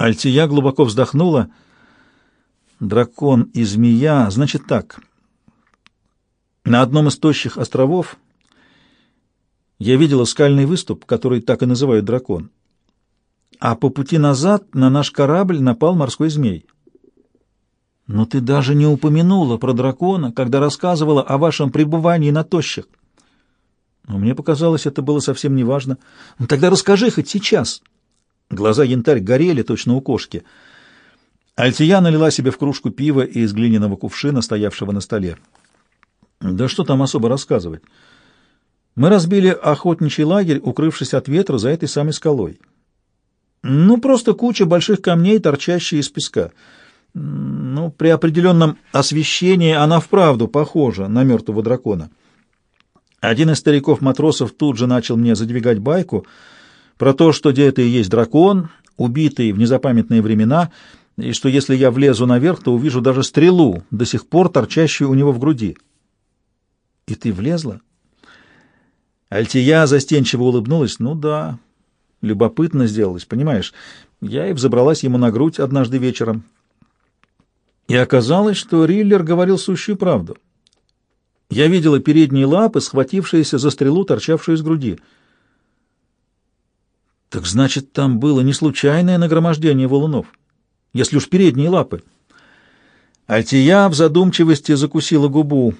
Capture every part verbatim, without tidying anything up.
Альтия глубоко вздохнула. Дракон и змея. Значит так. На одном из тощих островов я видела скальный выступ, который так и называют дракон. А по пути назад на наш корабль напал морской змей. Но ты даже не упомянула про дракона, когда рассказывала о вашем пребывании на тощих. Но мне показалось, это было совсем неважно. Ну, тогда расскажи хоть сейчас. Глаза Янтарь горели, точно у кошки. Альтия налила себе в кружку пива из глиняного кувшина, стоявшего на столе. Да что там особо рассказывать? Мы разбили охотничий лагерь, укрывшись от ветра за этой самой скалой. Ну, просто куча больших камней, торчащие из песка. Ну, при определенном освещении она вправду похожа на мертвого дракона. Один из стариков-матросов тут же начал мне задвигать байку про то, что где это и есть дракон, убитый в незапамятные времена, и что если я влезу наверх, то увижу даже стрелу, до сих пор торчащую у него в груди. И ты влезла? Альтия застенчиво улыбнулась. Ну да, любопытно сделалось, понимаешь? Я и взобралась ему на грудь однажды вечером. И оказалось, что Риллер говорил сущую правду. Я видела передние лапы, схватившиеся за стрелу, торчавшую из груди. Так значит, там было не случайное нагромождение валунов, если уж передние лапы. Альтия в задумчивости закусила губу.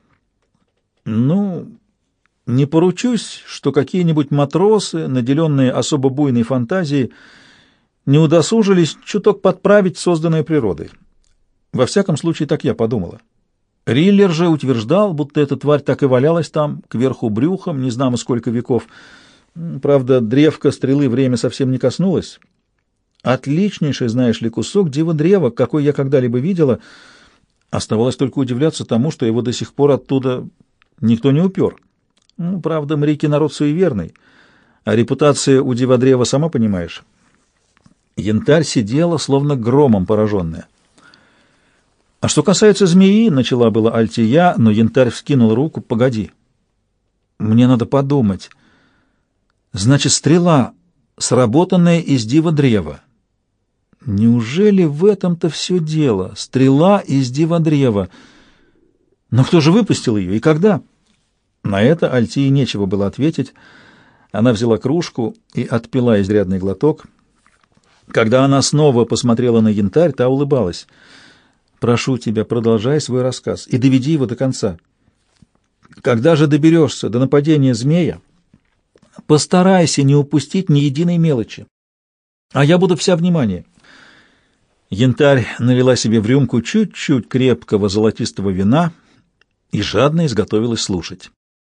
Ну, не поручусь, что какие-нибудь матросы, наделенные особо буйной фантазией, не удосужились чуток подправить созданное природой. Во всяком случае, так я подумала. Риллер же утверждал, будто эта тварь так и валялась там, кверху брюхом, не знамо сколько веков. Правда, древко стрелы время совсем не коснулось. Отличнейший, знаешь ли, кусок дива-древа, какой я когда-либо видела. Оставалось только удивляться тому, что его до сих пор оттуда никто не упер. Ну, правда, моряки народ суеверный, а репутация у дива-древа, сама понимаешь. Янтарь сидела, словно громом пораженная. А что касается змеи, начала была Альтия, но Янтарь вскинул руку. Погоди. Мне надо подумать. Значит, стрела, сработанная из дива-древа. Неужели в этом-то все дело? Стрела из дива-древа. Но кто же выпустил ее и когда? На это Альтии нечего было ответить. Она взяла кружку и отпила изрядный глоток. Когда она снова посмотрела на Янтарь, та улыбалась. Прошу тебя, продолжай свой рассказ и доведи его до конца. Когда же доберешься до нападения змея, постарайся не упустить ни единой мелочи, а я буду вся внимание. Янтарь налила себе в рюмку чуть-чуть крепкого золотистого вина и жадно изготовилась слушать.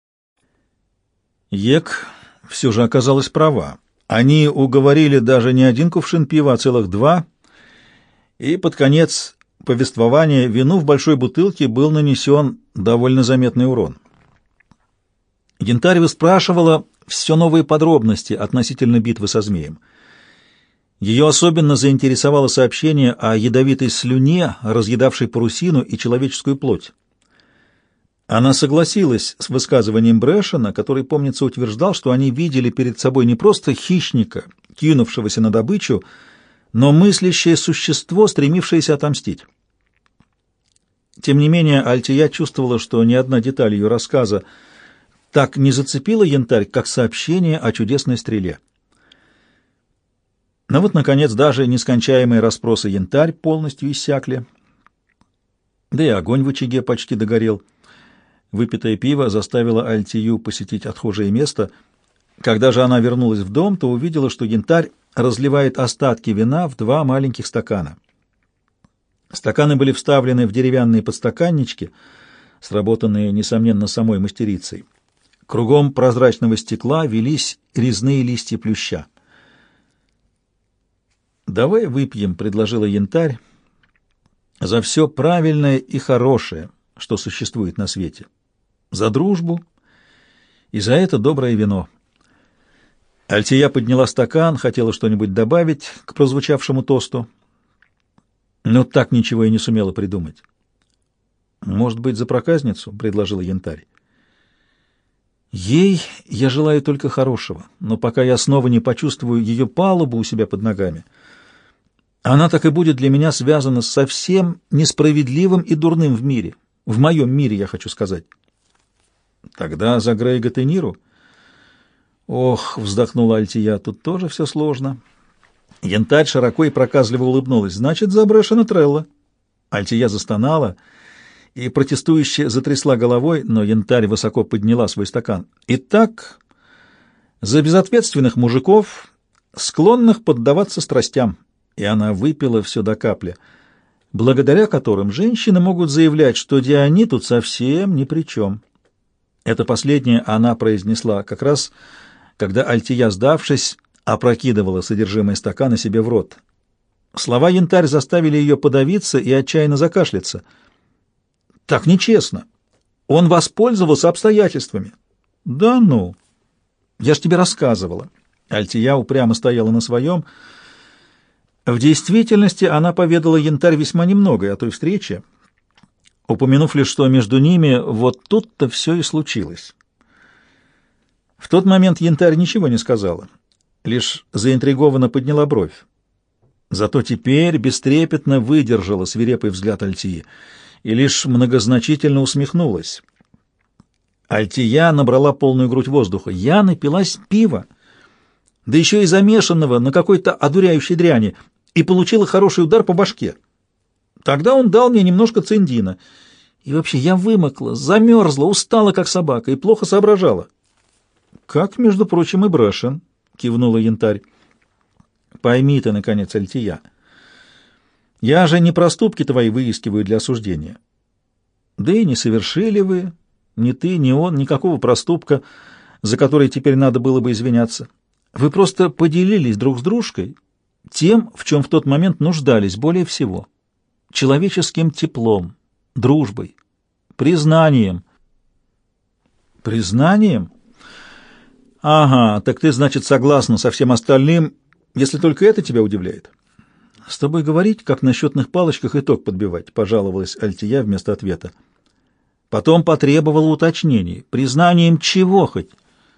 Ек все же оказалась права. Они уговорили даже не один кувшин пива, а целых два, и под конец повествования вину в большой бутылке был нанесен довольно заметный урон. Янтарь выспрашивала все новые подробности относительно битвы со змеем. Ее особенно заинтересовало сообщение о ядовитой слюне, разъедавшей парусину и человеческую плоть. Она согласилась с высказыванием Брэшена, который, помнится, утверждал, что они видели перед собой не просто хищника, кинувшегося на добычу, но мыслящее существо, стремившееся отомстить. Тем не менее, Альтия чувствовала, что ни одна деталь ее рассказа так не зацепила Янтарь, как сообщение о чудесной стреле. Но вот, наконец, даже нескончаемые расспросы Янтарь полностью иссякли, да и огонь в очаге почти догорел. Выпитое пиво заставило Альтию посетить отхожее место. Когда же она вернулась в дом, то увидела, что Янтарь разливает остатки вина в два маленьких стакана. Стаканы были вставлены в деревянные подстаканнички, сработанные, несомненно, самой мастерицей. Кругом прозрачного стекла велись резные листья плюща. «Давай выпьем», — предложила Янтарь, — «за все правильное и хорошее, что существует на свете, за дружбу и за это доброе вино». Альтия подняла стакан, хотела что-нибудь добавить к прозвучавшему тосту, но так ничего и не сумела придумать. «Может быть, за проказницу?» — предложила Янтарь. «Ей я желаю только хорошего, но пока я снова не почувствую ее палубу у себя под ногами, Она так и будет для меня связана со всем несправедливым и дурным в мире. В моем мире, я хочу сказать. Тогда за Грейга Тениру? Ох, вздохнула Альтия, тут тоже все сложно. Янтарь широко и проказливо улыбнулась. Значит, за Брэшена Трелла. Альтия застонала и протестующе затрясла головой, но Янтарь высоко подняла свой стакан. Итак, за безответственных мужиков, склонных поддаваться страстям. И она выпила все до капли, благодаря которым женщины могут заявлять, что Диани тут совсем ни при чем. Это последнее она произнесла как раз, когда Альтия, сдавшись, опрокидывала содержимое стакана себе в рот. Слова Янтарь заставили ее подавиться и отчаянно закашляться. «Так нечестно. Он воспользовался обстоятельствами». «Да ну! Я ж тебе рассказывала». Альтия упрямо стояла на своем. В действительности она поведала Янтарь весьма немного о той встрече, упомянув лишь, что между ними вот тут-то все и случилось. В тот момент Янтарь ничего не сказала, лишь заинтригованно подняла бровь. Зато теперь бестрепетно выдержала свирепый взгляд Альтии и лишь многозначительно усмехнулась. Альтия набрала полную грудь воздуха. «Я напилась пива, да еще и замешанного на какой-то одуряющей дряни, и получила хороший удар по башке. Тогда он дал мне немножко циндина. И вообще я вымокла, замерзла, устала, как собака, и плохо соображала». «Как, между прочим, и Брэшен», — кивнула Янтарь. «Пойми ты, наконец, Альтия, я же не проступки твои выискиваю для осуждения. Да и не совершили вы, ни ты, ни он, никакого проступка, за который теперь надо было бы извиняться. Вы просто поделились друг с дружкой тем, в чем в тот момент нуждались более всего. Человеческим теплом, дружбой, признанием». «Признанием? Ага, так ты, значит, согласна со всем остальным, если только это тебя удивляет». «С тобой говорить, как на счетных палочках итог подбивать», — пожаловалась Альтия вместо ответа. Потом потребовала уточнений. «Признанием чего хоть?»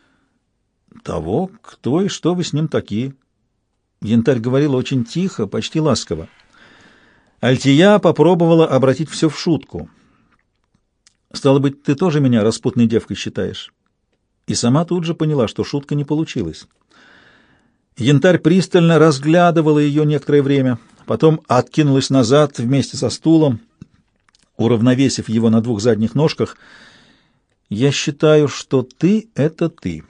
«Того, кто и что вы с ним такие». Янтарь говорила очень тихо, почти ласково. Альтия попробовала обратить все в шутку. «Стало быть, ты тоже меня распутной девкой считаешь?» И сама тут же поняла, что шутка не получилась. Янтарь пристально разглядывала ее некоторое время, потом откинулась назад вместе со стулом, уравновесив его на двух задних ножках. «Я считаю, что ты — это ты.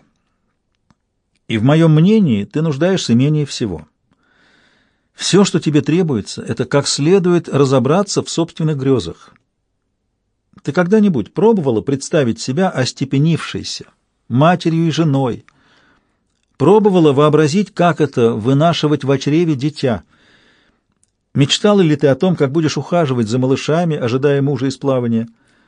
И в моем мнении ты нуждаешься менее всего. Все, что тебе требуется, это как следует разобраться в собственных грезах. Ты когда-нибудь пробовала представить себя остепенившейся, матерью и женой? Пробовала вообразить, как это — вынашивать в чреве дитя? Мечтала ли ты о том, как будешь ухаживать за малышами, ожидая мужа из плавания?»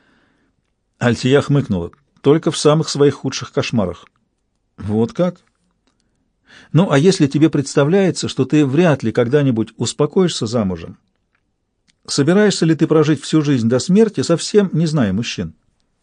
Альтия хмыкнула. «Только в самых своих худших кошмарах». «Вот как? Ну, а если тебе представляется, что ты вряд ли когда-нибудь успокоишься замужем? Собираешься ли ты прожить всю жизнь до смерти, совсем не зная мужчин?»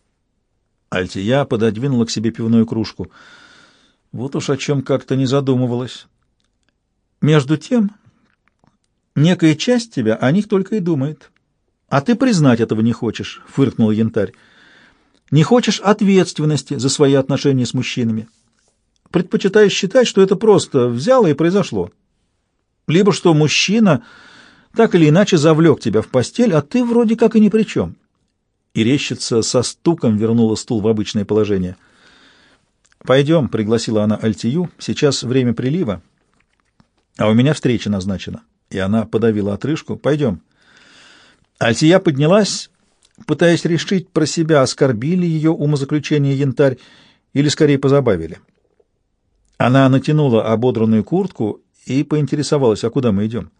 Альтия пододвинула к себе пивную кружку. Вот уж о чем как-то не задумывалась. «Между тем, некая часть тебя о них только и думает. А ты признать этого не хочешь», — фыркнул Янтарь. «Не хочешь ответственности за свои отношения с мужчинами. Предпочитаешь считать, что это просто взяло и произошло. Либо что мужчина так или иначе завлек тебя в постель, а ты вроде как и ни при чем». И резчица со стуком вернула стул в обычное положение. «Пойдем», — пригласила она Альтию, — «сейчас время прилива, а у меня встреча назначена». И она подавила отрыжку. «Пойдем». Альтия поднялась, пытаясь решить про себя, оскорбили ее умозаключение Янтарь или скорее позабавили. Она натянула ободранную куртку и поинтересовалась: «А куда мы идем?»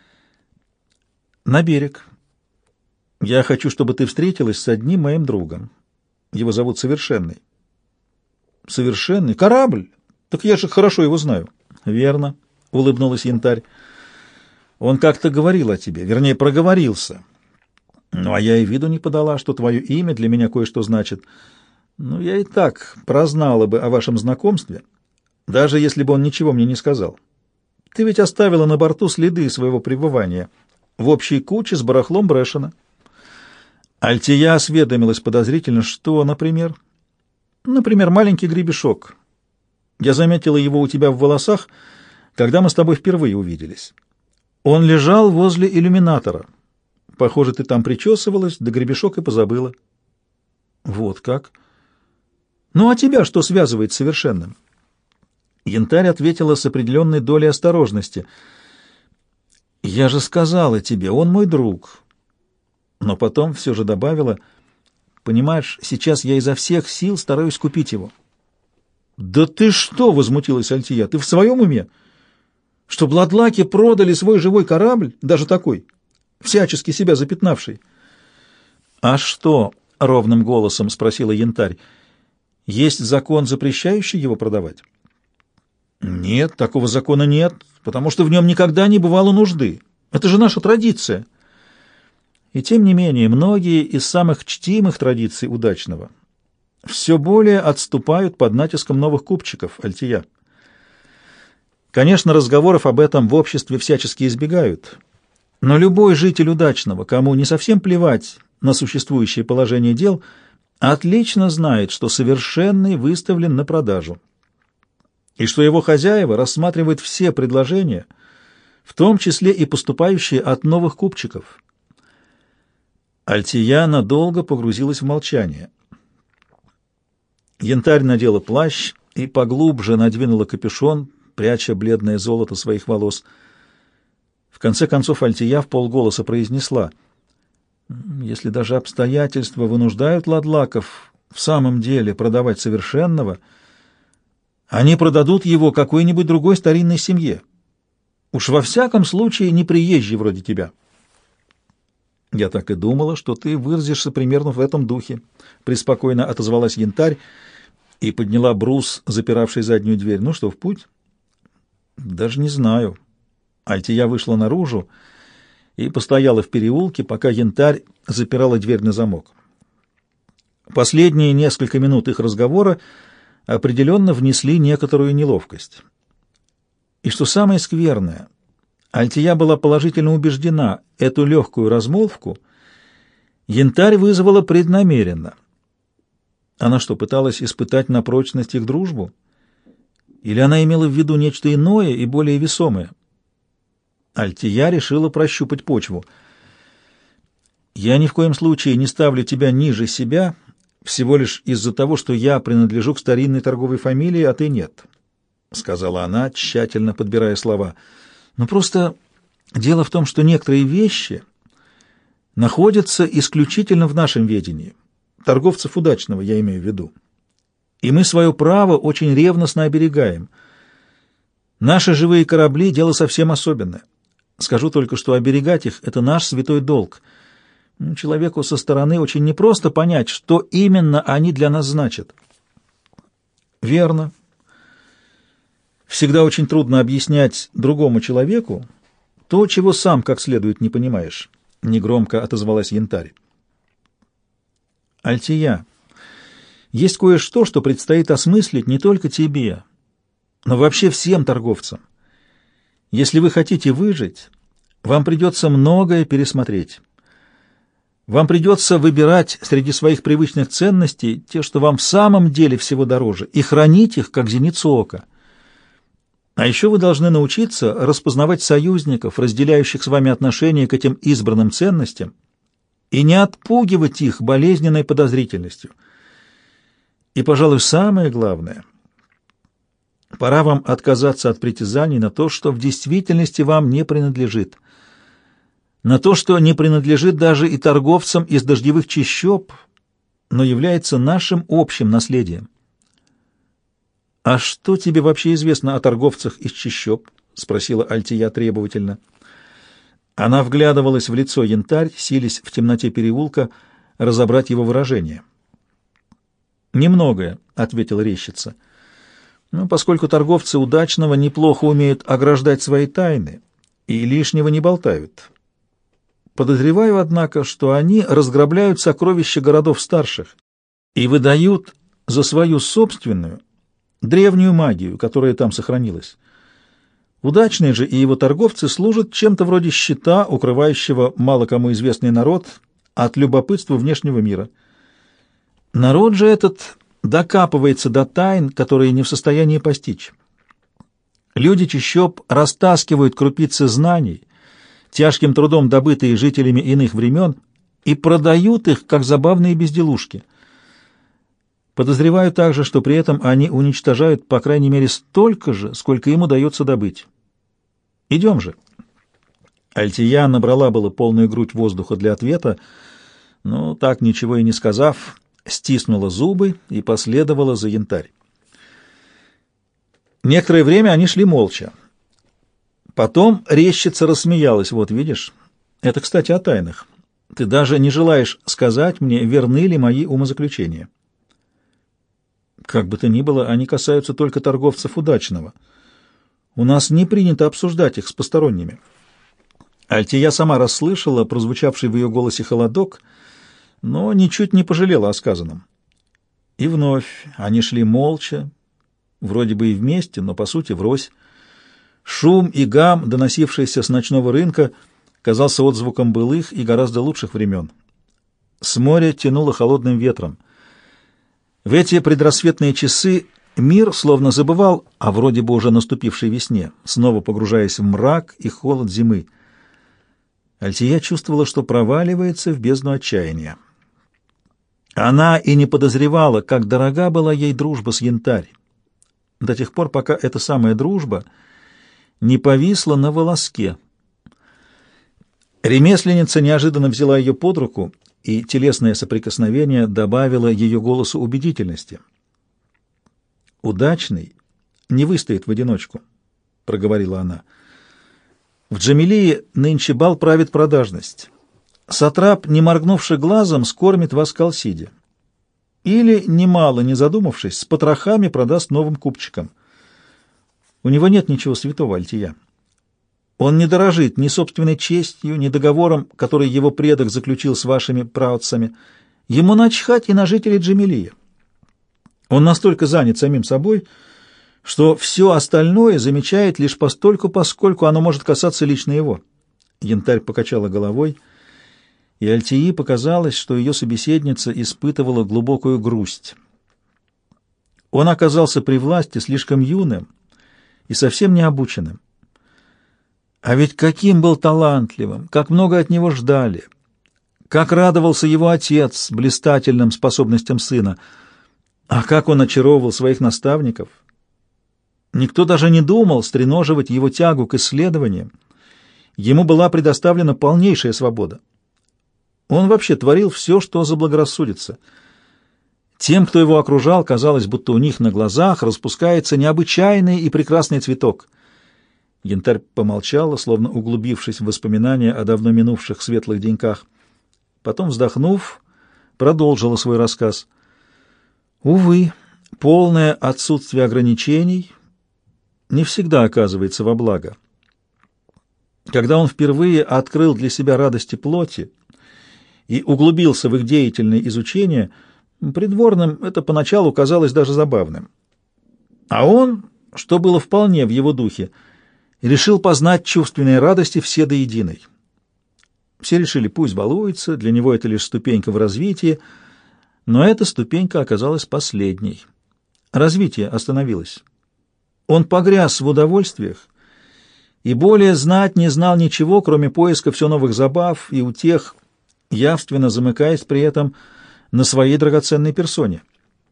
«На берег. Я хочу, чтобы ты встретилась с одним моим другом. Его зовут Совершенный». «Совершенный? Корабль? Так я же хорошо его знаю». «Верно», — улыбнулась Янтарь. «Он как-то говорил о тебе, вернее, проговорился. Ну, а я и виду не подала, что твое имя для меня кое-что значит. Ну, я и так прознала бы о вашем знакомстве, даже если бы он ничего мне не сказал. Ты ведь оставила на борту следы своего пребывания в общей куче с барахлом Брэшена. Альтия осведомилась подозрительно, что, например? Например, маленький гребешок. Я заметила его у тебя в волосах, когда мы с тобой впервые увиделись. Он лежал возле иллюминатора. Похоже, ты там причесывалась, да гребешок и позабыла. Вот как? Ну, а тебя что связывает с совершенным? Янтарь ответила с определенной долей осторожности. Я же сказала тебе, он мой друг. Но потом все же добавила, понимаешь, сейчас я изо всех сил стараюсь купить его. Да ты что, возмутилась Альтия, ты в своем уме? Что бладлаки продали свой живой корабль, даже такой, всячески себя запятнавший? А что, ровным голосом спросила Янтарь, есть закон, запрещающий его продавать? Нет, такого закона нет, потому что в нем никогда не бывало нужды. Это же наша традиция. И тем не менее, многие из самых чтимых традиций удачного все более отступают под натиском новых купчиков, Альтия. Конечно, разговоров об этом в обществе всячески избегают, но любой житель удачного, кому не совсем плевать на существующее положение дел, отлично знает, что совершенный выставлен на продажу, и что его хозяева рассматривают все предложения, в том числе и поступающие от новых купчиков. Альтия надолго погрузилась в молчание. Янтарь надела плащ и поглубже надвинула капюшон, пряча бледное золото своих волос. В конце концов Альтия вполголоса произнесла: «Если даже обстоятельства вынуждают ладлаков в самом деле продавать совершенного, они продадут его какой-нибудь другой старинной семье. Уж во всяком случае не приезжий вроде тебя». «Я так и думала, что ты выразишься примерно в этом духе», — преспокойно отозвалась Янтарь и подняла брус, запиравший заднюю дверь. «Ну что, в путь?» «Даже не знаю». Альтия вышла наружу и постояла в переулке, пока Янтарь запирала дверь на замок. Последние несколько минут их разговора определенно внесли некоторую неловкость. И что самое скверное, Альтия была положительно убеждена, эту легкую размолвку Янтарь вызвала преднамеренно. Она что, пыталась испытать на прочность их дружбу? Или она имела в виду нечто иное и более весомое? Альтия решила прощупать почву. «Я ни в коем случае не ставлю тебя ниже себя, всего лишь из-за того, что я принадлежу к старинной торговой фамилии, а ты нет», — сказала она, тщательно подбирая слова. «Но просто дело в том, что некоторые вещи находятся исключительно в нашем ведении, торговцев удачного, я имею в виду. И мы свое право очень ревностно оберегаем. Наши живые корабли — дело совсем особенное. Скажу только, что оберегать их — это наш святой долг. Человеку со стороны очень непросто понять, что именно они для нас значат». «Верно. Всегда очень трудно объяснять другому человеку то, чего сам как следует не понимаешь», — негромко отозвалась Янтарь. «Альтия, есть кое-что, что предстоит осмыслить не только тебе, но вообще всем торговцам. Если вы хотите выжить, вам придется многое пересмотреть. Вам придется выбирать среди своих привычных ценностей те, что вам в самом деле всего дороже, и хранить их, как зеницу ока. А еще вы должны научиться распознавать союзников, разделяющих с вами отношение к этим избранным ценностям, и не отпугивать их болезненной подозрительностью. И, пожалуй, самое главное — пора вам отказаться от притязаний на то, что в действительности вам не принадлежит, на то, что не принадлежит даже и торговцам из дождевых чащоб, но является нашим общим наследием. «А что тебе вообще известно о торговцах из чащоб?» — спросила Альтия требовательно. Она вглядывалась в лицо Янтарь, силясь в темноте переулка разобрать его выражение. «Немногое», — ответила резчица. «Ну, поскольку торговцы удачного неплохо умеют ограждать свои тайны и лишнего не болтают. Подозреваю, однако, что они разграбляют сокровища городов старших и выдают за свою собственную древнюю магию, которая там сохранилась. Удачный же и его торговцы служат чем-то вроде щита, укрывающего мало кому известный народ от любопытства внешнего мира. Народ же этот докапывается до тайн, которые не в состоянии постичь. Люди чащоб растаскивают крупицы знаний, тяжким трудом добытые жителями иных времен, и продают их, как забавные безделушки. Подозреваю также, что при этом они уничтожают, по крайней мере, столько же, сколько им удается добыть. Идем же. Альтия набрала было полную грудь воздуха для ответа, но так ничего и не сказав, стиснула зубы и последовала за Янтарь. Некоторое время они шли молча. Потом резчица рассмеялась. Вот видишь, это, кстати, о тайнах. Ты даже не желаешь сказать мне, верны ли мои умозаключения. Как бы то ни было, они касаются только торговцев удачного. У нас не принято обсуждать их с посторонними. Альтия сама расслышала прозвучавший в ее голосе холодок, но ничуть не пожалела о сказанном. И вновь они шли молча, вроде бы и вместе, но по сути врозь. Шум и гам, доносившийся с ночного рынка, казался отзвуком былых и гораздо лучших времен. С моря тянуло холодным ветром. В эти предрассветные часы мир словно забывал о вроде бы уже наступившей весне, снова погружаясь в мрак и холод зимы. Альтия чувствовала, что проваливается в бездну отчаяния. Она и не подозревала, как дорога была ей дружба с Янтарь, до тех пор, пока эта самая дружба не повисла на волоске. Ремесленница неожиданно взяла ее под руку, и телесное соприкосновение добавило ее голосу убедительности. «Удачный не выстоит в одиночку», — проговорила она. «В Джамилии нынче бал правит продажность. Сатрап, не моргнувши глазом, скормит вас калсиде. Или, немало не задумавшись, с потрохами продаст новым купчикам. У него нет ничего святого, Альтия. Он не дорожит ни собственной честью, ни договором, который его предок заключил с вашими праотцами. Ему начхать и на жителей Джамилии. Он настолько занят самим собой, что все остальное замечает лишь постольку, поскольку оно может касаться лично его». Янтарь покачала головой, и Альтии показалось, что ее собеседница испытывала глубокую грусть. Он оказался при власти слишком юным и совсем необученным. А ведь каким был талантливым, как много от него ждали, как радовался его отец блистательным способностям сына, а как он очаровывал своих наставников. Никто даже не думал стреноживать его тягу к исследованиям. Ему была предоставлена полнейшая свобода. Он вообще творил все, что заблагорассудится. Тем, кто его окружал, казалось, будто у них на глазах распускается необычайный и прекрасный цветок. Янтарь помолчала, словно углубившись в воспоминания о давно минувших светлых деньках. Потом, вздохнув, продолжила свой рассказ. Увы, полное отсутствие ограничений не всегда оказывается во благо. Когда он впервые открыл для себя радости плоти и углубился в их деятельное изучение, придворным это поначалу казалось даже забавным. А он, что было вполне в его духе, решил познать чувственные радости все до единой. Все решили, пусть балуется, для него это лишь ступенька в развитии, но эта ступенька оказалась последней. Развитие остановилось. Он погряз в удовольствиях и более знать не знал ничего, кроме поиска все новых забав и утех, явственно замыкаясь при этом на своей драгоценной персоне.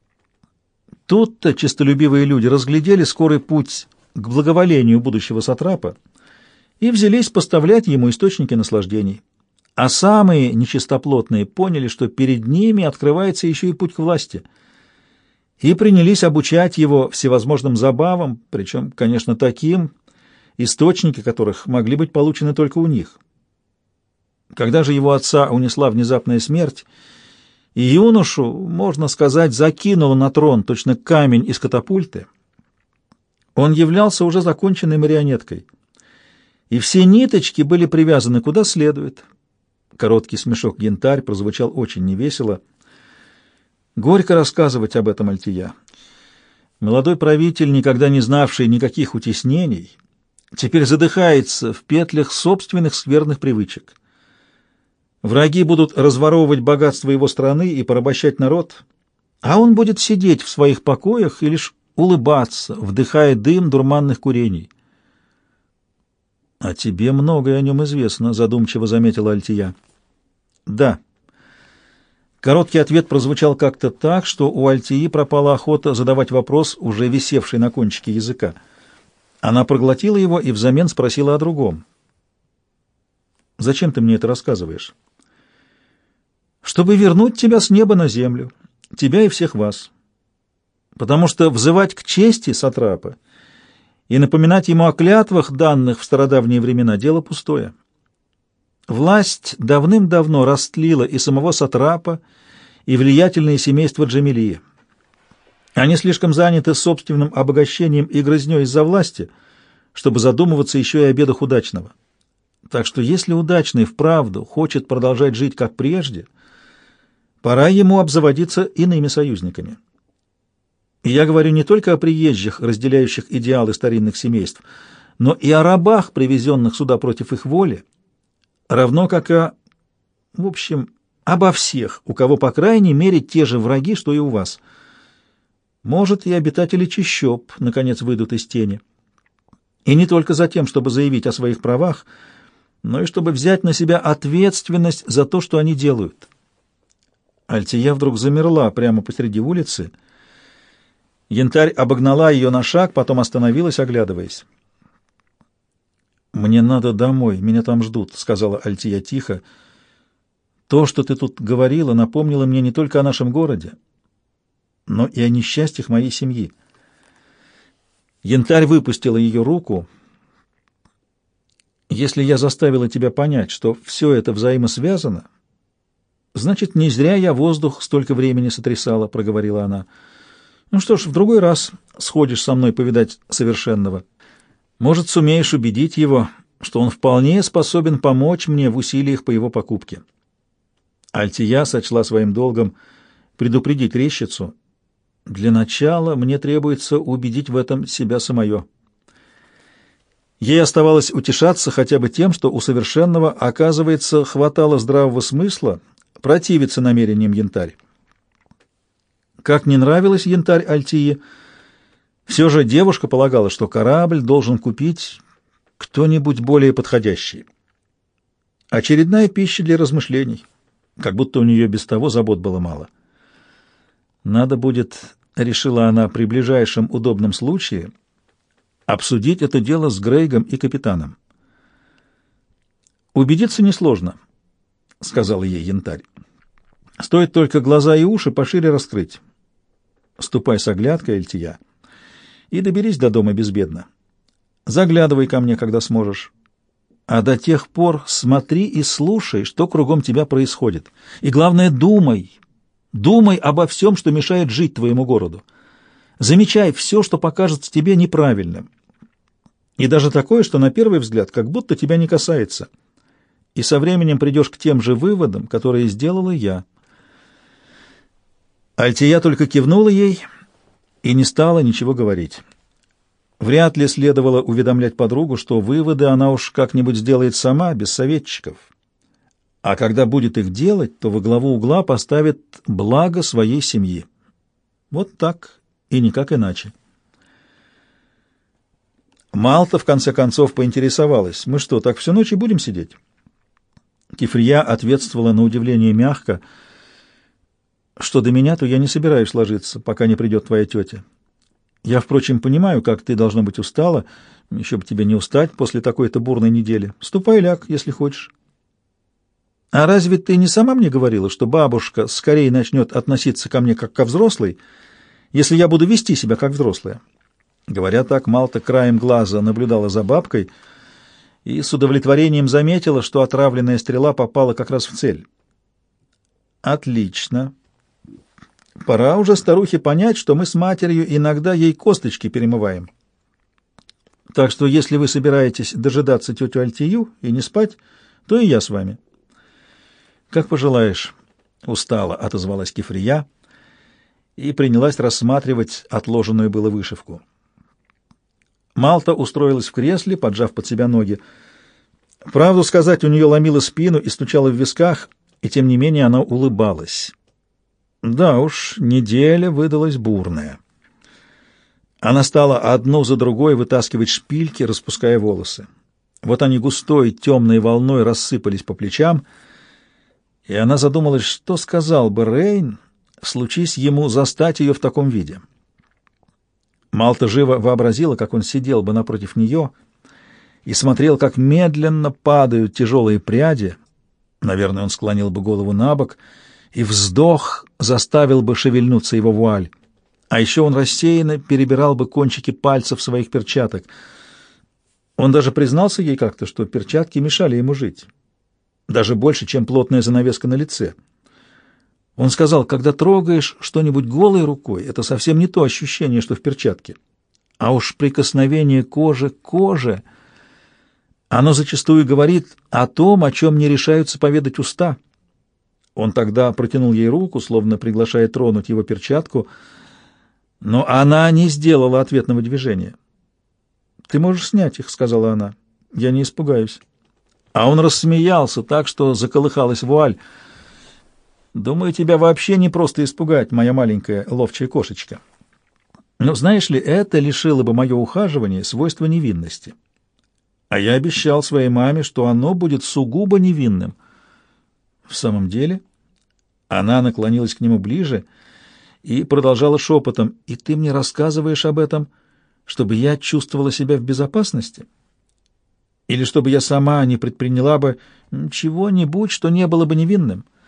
Тут-то честолюбивые люди разглядели скорый путь к благоволению будущего сатрапа и взялись поставлять ему источники наслаждений. А самые нечистоплотные поняли, что перед ними открывается еще и путь к власти, и принялись обучать его всевозможным забавам, причем, конечно, таким, источники которых могли быть получены только у них. Когда же его отца унесла внезапная смерть, и юношу, можно сказать, закинула на трон точно камень из катапульты, он являлся уже законченной марионеткой, и все ниточки были привязаны куда следует. Короткий смешок Янтарь прозвучал очень невесело. Горько рассказывать об этом, Альтия. Молодой правитель, никогда не знавший никаких утеснений, теперь задыхается в петлях собственных скверных привычек. Враги будут разворовывать богатство его страны и порабощать народ, а он будет сидеть в своих покоях и лишь улыбаться, вдыхая дым дурманных курений. — А тебе многое о нем известно, — задумчиво заметила Альтия. — Да. Короткий ответ прозвучал как-то так, что у Альтии пропала охота задавать вопрос, уже висевший на кончике языка. Она проглотила его и взамен спросила о другом. «Зачем ты мне это рассказываешь?» «Чтобы вернуть тебя с неба на землю, тебя и всех вас. Потому что взывать к чести сатрапа и напоминать ему о клятвах, данных в стародавние времена, дело пустое. Власть давным-давно растлила и самого сатрапа, и влиятельные семейства Джамилии. Они слишком заняты собственным обогащением и грызнёй из-за власти, чтобы задумываться еще и о бедах удачного. Так что если удачный вправду хочет продолжать жить как прежде, пора ему обзаводиться иными союзниками. И я говорю не только о приезжих, разделяющих идеалы старинных семейств, но и о рабах, привезенных сюда против их воли, равно как и о, в общем, обо всех, у кого, по крайней мере, те же враги, что и у вас. Может, и обитатели чащоб, наконец, выйдут из тени. И не только за тем, чтобы заявить о своих правах, но и чтобы взять на себя ответственность за то, что они делают. Альтия вдруг замерла прямо посреди улицы. Янтарь обогнала ее на шаг, потом остановилась, оглядываясь. «Мне надо домой, меня там ждут», — сказала Альтия тихо. «То, что ты тут говорила, напомнило мне не только о нашем городе, но и о несчастьях моей семьи». Янтарь выпустила ее руку. «Если я заставила тебя понять, что все это взаимосвязано, значит, не зря я воздух столько времени сотрясала», — проговорила она. «Ну что ж, в другой раз сходишь со мной повидать совершенного. Может, сумеешь убедить его, что он вполне способен помочь мне в усилиях по его покупке». Альтия сочла своим долгом предупредить резчицу. «Для начала мне требуется убедить в этом себя самое». Ей оставалось утешаться хотя бы тем, что у совершенного, оказывается, хватало здравого смысла противиться намерениям Янтарь. Как не нравилось Янтарь Альтии, все же девушка полагала, что корабль должен купить кто-нибудь более подходящий. Очередная пища для размышлений, как будто у нее без того забот было мало. Надо будет, решила она, при ближайшем удобном случае обсудить это дело с Грейгом и капитаном. «Убедиться несложно», — сказала ей Янтарь. «Стоит только глаза и уши пошире раскрыть. Ступай с оглядкой, Альтия, и доберись до дома безбедно. Заглядывай ко мне, когда сможешь. А до тех пор смотри и слушай, что кругом тебя происходит. И главное, думай. Думай обо всем, что мешает жить твоему городу. Замечай все, что покажется тебе неправильным. И даже такое, что на первый взгляд как будто тебя не касается. И со временем придешь к тем же выводам, которые сделала я». Альтия только кивнула ей и не стала ничего говорить. Вряд ли следовало уведомлять подругу, что выводы она уж как-нибудь сделает сама, без советчиков. А когда будет их делать, то во главу угла поставит благо своей семьи. Вот так и никак иначе. Малта, в конце концов, поинтересовалась: «Мы что, так всю ночь и будем сидеть?» Кефрия ответствовала на удивление мягко: «Что до меня, то я не собираюсь ложиться, пока не придет твоя тетя. Я, впрочем, понимаю, как ты должна быть устала, еще бы тебе не устать после такой-то бурной недели. Ступай, ляг, если хочешь». «А разве ты не сама мне говорила, что бабушка скорее начнет относиться ко мне как ко взрослой, если я буду вести себя как взрослая?» Говоря так, Малта краем глаза наблюдала за бабкой и с удовлетворением заметила, что отравленная стрела попала как раз в цель. «Отлично. Пора уже старухе понять, что мы с матерью иногда ей косточки перемываем. Так что если вы собираетесь дожидаться тетю Альтию и не спать, то и я с вами». «Как пожелаешь», — устало отозвалась Кефрия и принялась рассматривать отложенную было вышивку. Малта устроилась в кресле, поджав под себя ноги. Правду сказать, у нее ломило спину и стучало в висках, и тем не менее она улыбалась. Да уж, неделя выдалась бурная. Она стала одну за другой вытаскивать шпильки, распуская волосы. Вот они густой темной волной рассыпались по плечам, и она задумалась, что сказал бы Рейн, случись ему застать ее в таком виде. Малта живо вообразила, как он сидел бы напротив нее и смотрел, как медленно падают тяжелые пряди. Наверное, он склонил бы голову на бок, и вздох заставил бы шевельнуться его вуаль. А еще он рассеянно перебирал бы кончики пальцев своих перчаток. Он даже признался ей как-то, что перчатки мешали ему жить. Даже больше, чем плотная занавеска на лице. Он сказал, когда трогаешь что-нибудь голой рукой, это совсем не то ощущение, что в перчатке. А уж прикосновение кожи к коже, оно зачастую говорит о том, о чем не решаются поведать уста. Он тогда протянул ей руку, словно приглашая тронуть его перчатку, но она не сделала ответного движения. «Ты можешь снять их», — сказала она. «Я не испугаюсь». А он рассмеялся так, что заколыхалась вуаль. «Думаю, тебя вообще не просто испугать, моя маленькая ловчая кошечка. Но знаешь ли, это лишило бы мое ухаживание свойства невинности. А я обещал своей маме, что оно будет сугубо невинным». «В самом деле?» Она наклонилась к нему ближе и продолжала шепотом: «И ты мне рассказываешь об этом, чтобы я чувствовала себя в безопасности? Или чтобы я сама не предприняла бы чего-нибудь, что не было бы невинным?»